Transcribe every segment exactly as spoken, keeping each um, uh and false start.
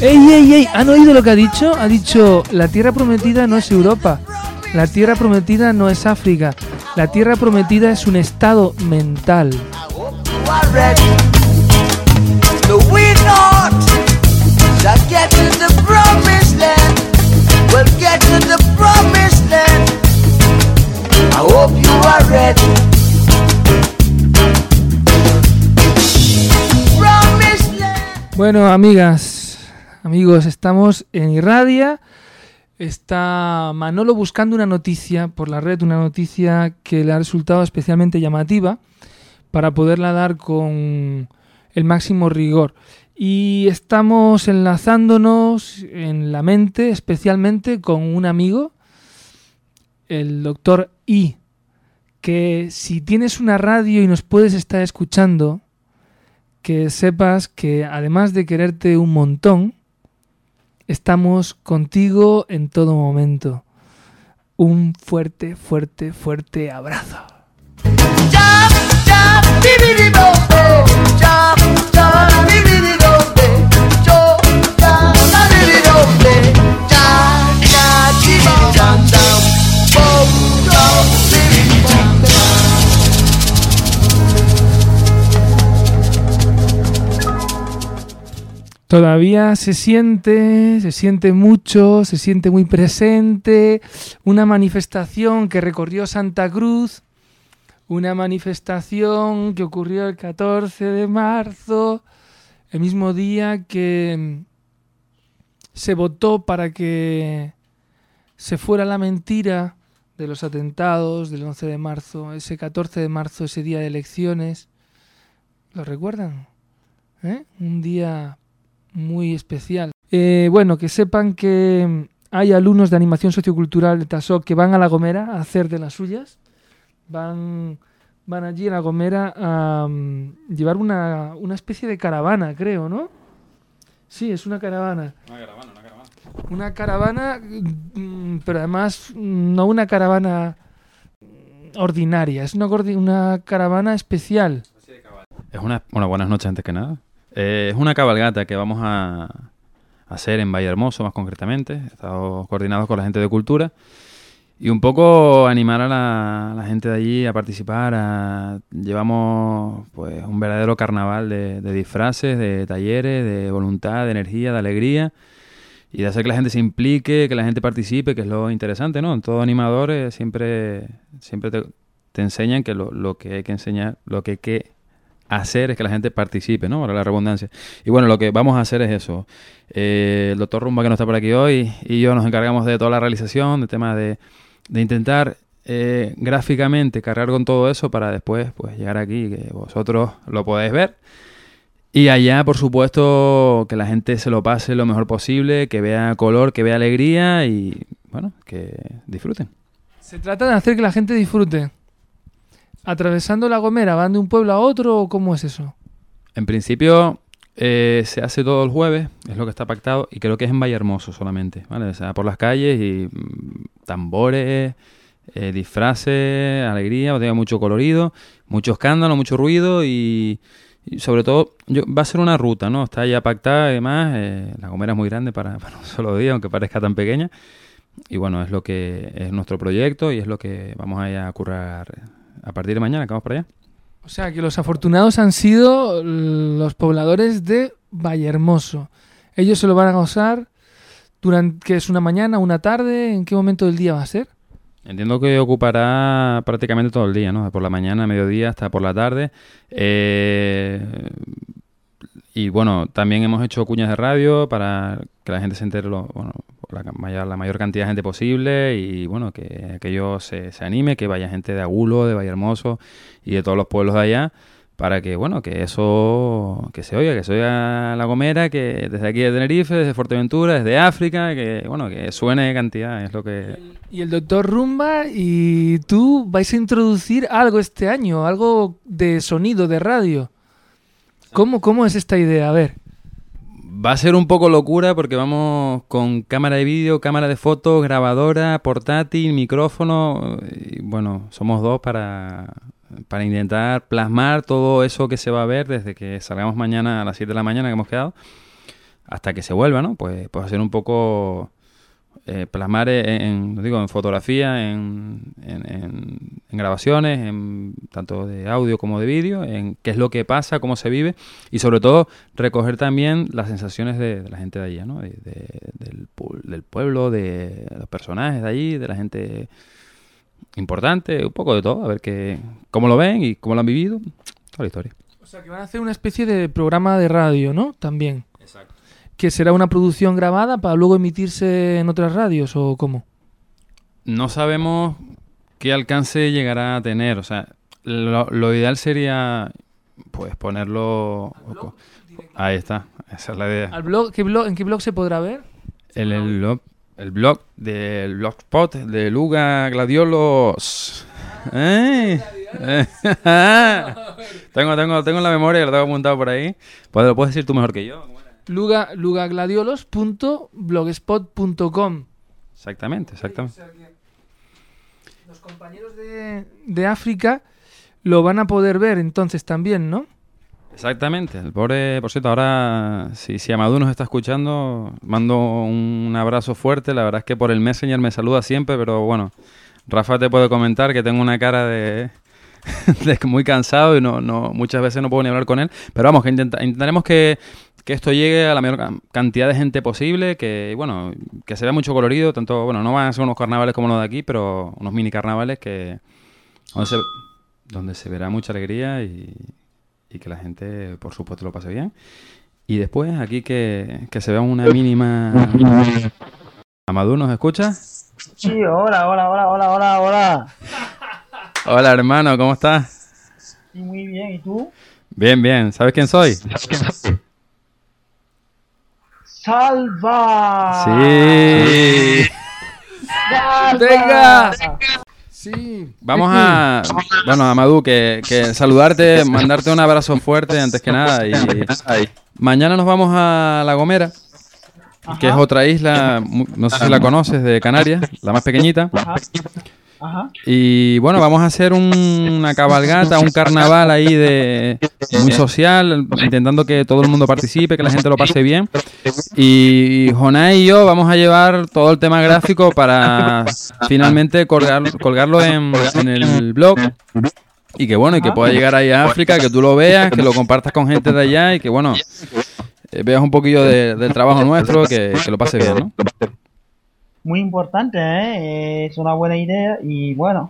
¡Ey, ey, ey! ¿Han oído lo que ha dicho? Ha dicho, la tierra prometida no es Europa. La tierra prometida no es África. La tierra prometida es un estado mental. Bueno, amigas, amigos, estamos en Irradia. Está Manolo buscando una noticia por la red, una noticia que le ha resultado especialmente llamativa para poderla dar con el máximo rigor. Y estamos enlazándonos en la mente especialmente con un amigo, el doctor I, que si tienes una radio y nos puedes estar escuchando, que sepas que además de quererte un montón, estamos contigo en todo momento. Un fuerte, fuerte, fuerte abrazo. Todavía se siente, se siente mucho, se siente muy presente, una manifestación que recorrió Santa Cruz, una manifestación que ocurrió el catorce de marzo, el mismo día que se votó para que se fuera la mentira de los atentados del once de marzo, ese catorce de marzo, ese día de elecciones. ¿Lo recuerdan? ¿Eh? Un día muy especial. Eh, bueno, que sepan que hay alumnos de animación sociocultural de Tassok que van a La Gomera a hacer de las suyas. Van, van allí a La Gomera a um, llevar una, una especie de caravana, creo, ¿no? Sí, es una caravana. Una caravana, una caravana. Una caravana, pero además no una caravana ordinaria, es una, una caravana especial. Es una, bueno, buenas noches antes que nada. Eh, es una cabalgata que vamos a hacer en Vallehermoso, más concretamente. Estamos coordinados con la gente de cultura y un poco animar a la, a la gente de allí a participar. A, llevamos pues un verdadero carnaval de, de disfraces, de talleres, de voluntad, de energía, de alegría y de hacer que la gente se implique, que la gente participe, que es lo interesante, ¿no? En todo animador eh, siempre, siempre te, te enseñan que lo, lo que hay que enseñar, lo que hay que hacer es que la gente participe, ¿no? Para la redundancia. Y bueno, lo que vamos a hacer es eso. Eh, el doctor Rumba, que no está por aquí hoy, y yo nos encargamos de toda la realización, de temas de, de intentar eh, gráficamente cargar con todo eso para después pues llegar aquí, que vosotros lo podáis ver. Y allá, por supuesto, que la gente se lo pase lo mejor posible, que vea color, que vea alegría y, bueno, que disfruten. Se trata de hacer que la gente disfrute. ¿Atravesando La Gomera van de un pueblo a otro o cómo es eso? En principio eh, se hace todo el jueves, es lo que está pactado, y creo que es en Vallehermoso solamente, ¿vale? O sea, por las calles y mmm, tambores, eh, disfraces, alegría, tenga mucho colorido, mucho escándalo, mucho ruido y, y sobre todo yo, va a ser una ruta, ¿no? Está ya pactada y demás, eh, La Gomera es muy grande para, para un solo día, aunque parezca tan pequeña, y bueno, es lo que es nuestro proyecto y es lo que vamos a ir a currar a partir de mañana, que vamos para allá. O sea, que los afortunados han sido los pobladores de Vallehermoso. Ellos se lo van a gozar durante, ¿qué es una mañana, una tarde? ¿En qué momento del día va a ser? Entiendo que ocupará prácticamente todo el día, ¿no? Por la mañana, mediodía, hasta por la tarde. Eh, y bueno, también hemos hecho cuñas de radio para que la gente se entere lo, bueno, la mayor, la mayor cantidad de gente posible y bueno, que aquello se, se anime, que vaya gente de Agulo, de Vallehermoso y de todos los pueblos de allá para que, bueno, que eso, que se oiga, que se oiga La Gomera, que desde aquí de Tenerife, desde Fuerteventura, desde África, que, bueno, que suene cantidad, es lo que... Y el doctor Rumba y tú vais a introducir algo este año, algo de sonido, de radio. ¿Cómo, cómo es esta idea? A ver. Va a ser un poco locura porque vamos con cámara de vídeo, cámara de fotos, grabadora, portátil, micrófono. Y bueno, somos dos para, para intentar plasmar todo eso que se va a ver desde que salgamos mañana a las siete de la mañana que hemos quedado hasta que se vuelva, ¿no? Pues, pues hacer un poco... Eh, plasmar en, en, digo, en fotografía, en, en, en, en grabaciones, en, tanto de audio como de vídeo, en qué es lo que pasa, cómo se vive y sobre todo recoger también las sensaciones de, de la gente de allá, ¿no? De, de, del, del pueblo, de los personajes de allí, de la gente importante, un poco de todo, a ver qué, cómo lo ven y cómo lo han vivido, toda la historia. O sea, que van a hacer una especie de programa de radio, ¿no? También. Exacto. ¿Que será una producción grabada para luego emitirse en otras radios o cómo? No sabemos qué alcance llegará a tener. O sea, lo, lo ideal sería pues ponerlo... Blog, ahí está, esa es la idea. ¿Al blog, qué blog, ¿En qué blog se podrá ver? El, el, blog, el blog del Blogspot de Luga Gladiolos. ¿Eh? tengo, tengo, tengo en la memoria, lo tengo apuntado por ahí. Pues lo puedes decir tú mejor que yo. Luga, lugagladiolos punto blogspot punto com. Exactamente, exactamente. O sea que los compañeros de, de África lo van a poder ver entonces también, ¿no? Exactamente. El pobre, por cierto, ahora, si, si Amadou nos está escuchando, mando un abrazo fuerte. La verdad es que por el Messenger me saluda siempre, pero bueno, Rafa te puede comentar que tengo una cara de... de muy cansado y no, no muchas veces no puedo ni hablar con él. Pero vamos, que intenta, intentaremos que... que esto llegue a la mayor cantidad de gente posible, que bueno, que se vea mucho colorido, tanto, bueno, no van a ser unos carnavales como los de aquí, pero unos mini carnavales que donde se, donde se verá mucha alegría y, y que la gente, por supuesto, lo pase bien. Y después aquí que, que se vea una mínima... ¿Amadou nos escucha? Sí, hola, hola, hola, hola, hola, hola. Hola, hermano, ¿cómo estás? Sí, muy bien, ¿y tú? Bien, bien. ¿Sabes quién soy? ¡Salva! Sí. ¡Salva! ¡Venga! Sí. Vamos a... Bueno, Amadou, que, que saludarte, mandarte un abrazo fuerte antes que nada. Y mañana nos vamos a La Gomera, Ajá. que es otra isla, no sé si la conoces, de Canarias, la más pequeñita. Ajá. Ajá. Y bueno, vamos a hacer un, una cabalgata, un carnaval ahí de muy social, intentando que todo el mundo participe, que la gente lo pase bien. Y Jonay y yo vamos a llevar todo el tema gráfico para finalmente colgar, colgarlo en, en el blog. Y que bueno, y que pueda llegar ahí a África, que tú lo veas, que lo compartas con gente de allá y que bueno, eh, veas un poquillo de, del trabajo nuestro, que, que lo pase bien, ¿no? Muy importante, ¿eh? Es una buena idea y bueno,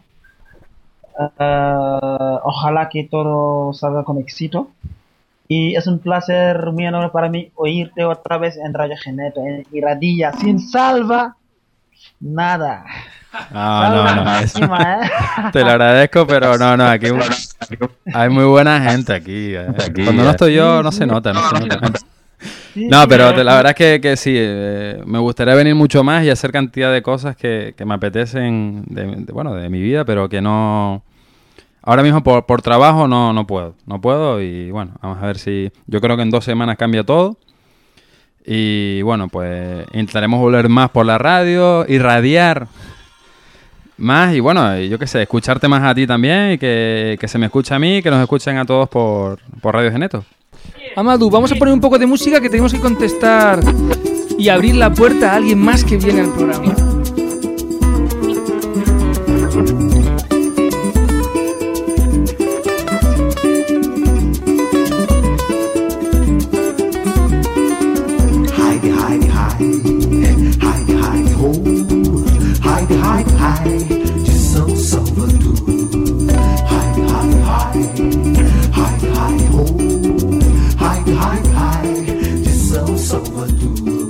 uh, ojalá que todo salga con éxito. Y es un placer muy enorme para mí oírte otra vez en Radio Geneto, en Iradilla, sin Salva, nada. Ah, no, no, no, eso, encima, ¿eh? te lo agradezco, pero no, no, aquí hay muy buena gente aquí. Eh. Cuando no estoy yo, no se nota, no se nota. Sí, No, pero te, la verdad es que, que sí, eh, me gustaría venir mucho más y hacer cantidad de cosas que, que me apetecen, de, de, bueno, de mi vida, pero que no... Ahora mismo por, por trabajo no, no puedo, no puedo y bueno, vamos a ver si... Yo creo que en dos semanas cambia todo y bueno, pues intentaremos volver más por la radio, irradiar más y bueno, yo qué sé, escucharte más a ti también y que, que se me escuche a mí, que nos escuchen a todos por, por Radio Geneto. Amadou, vamos a poner un poco de música que tenemos que contestar y abrir la puerta a alguien más que viene al programa. Heidi, Heidi, Heidi, Heidi, Heidi, ho, Heidi, Heidi, Heidi, just so Salvador. Heidi, Heidi, Heidi, Heidi, Heidi, ho, Heidi, Heidi, Heidi, just so Salvador.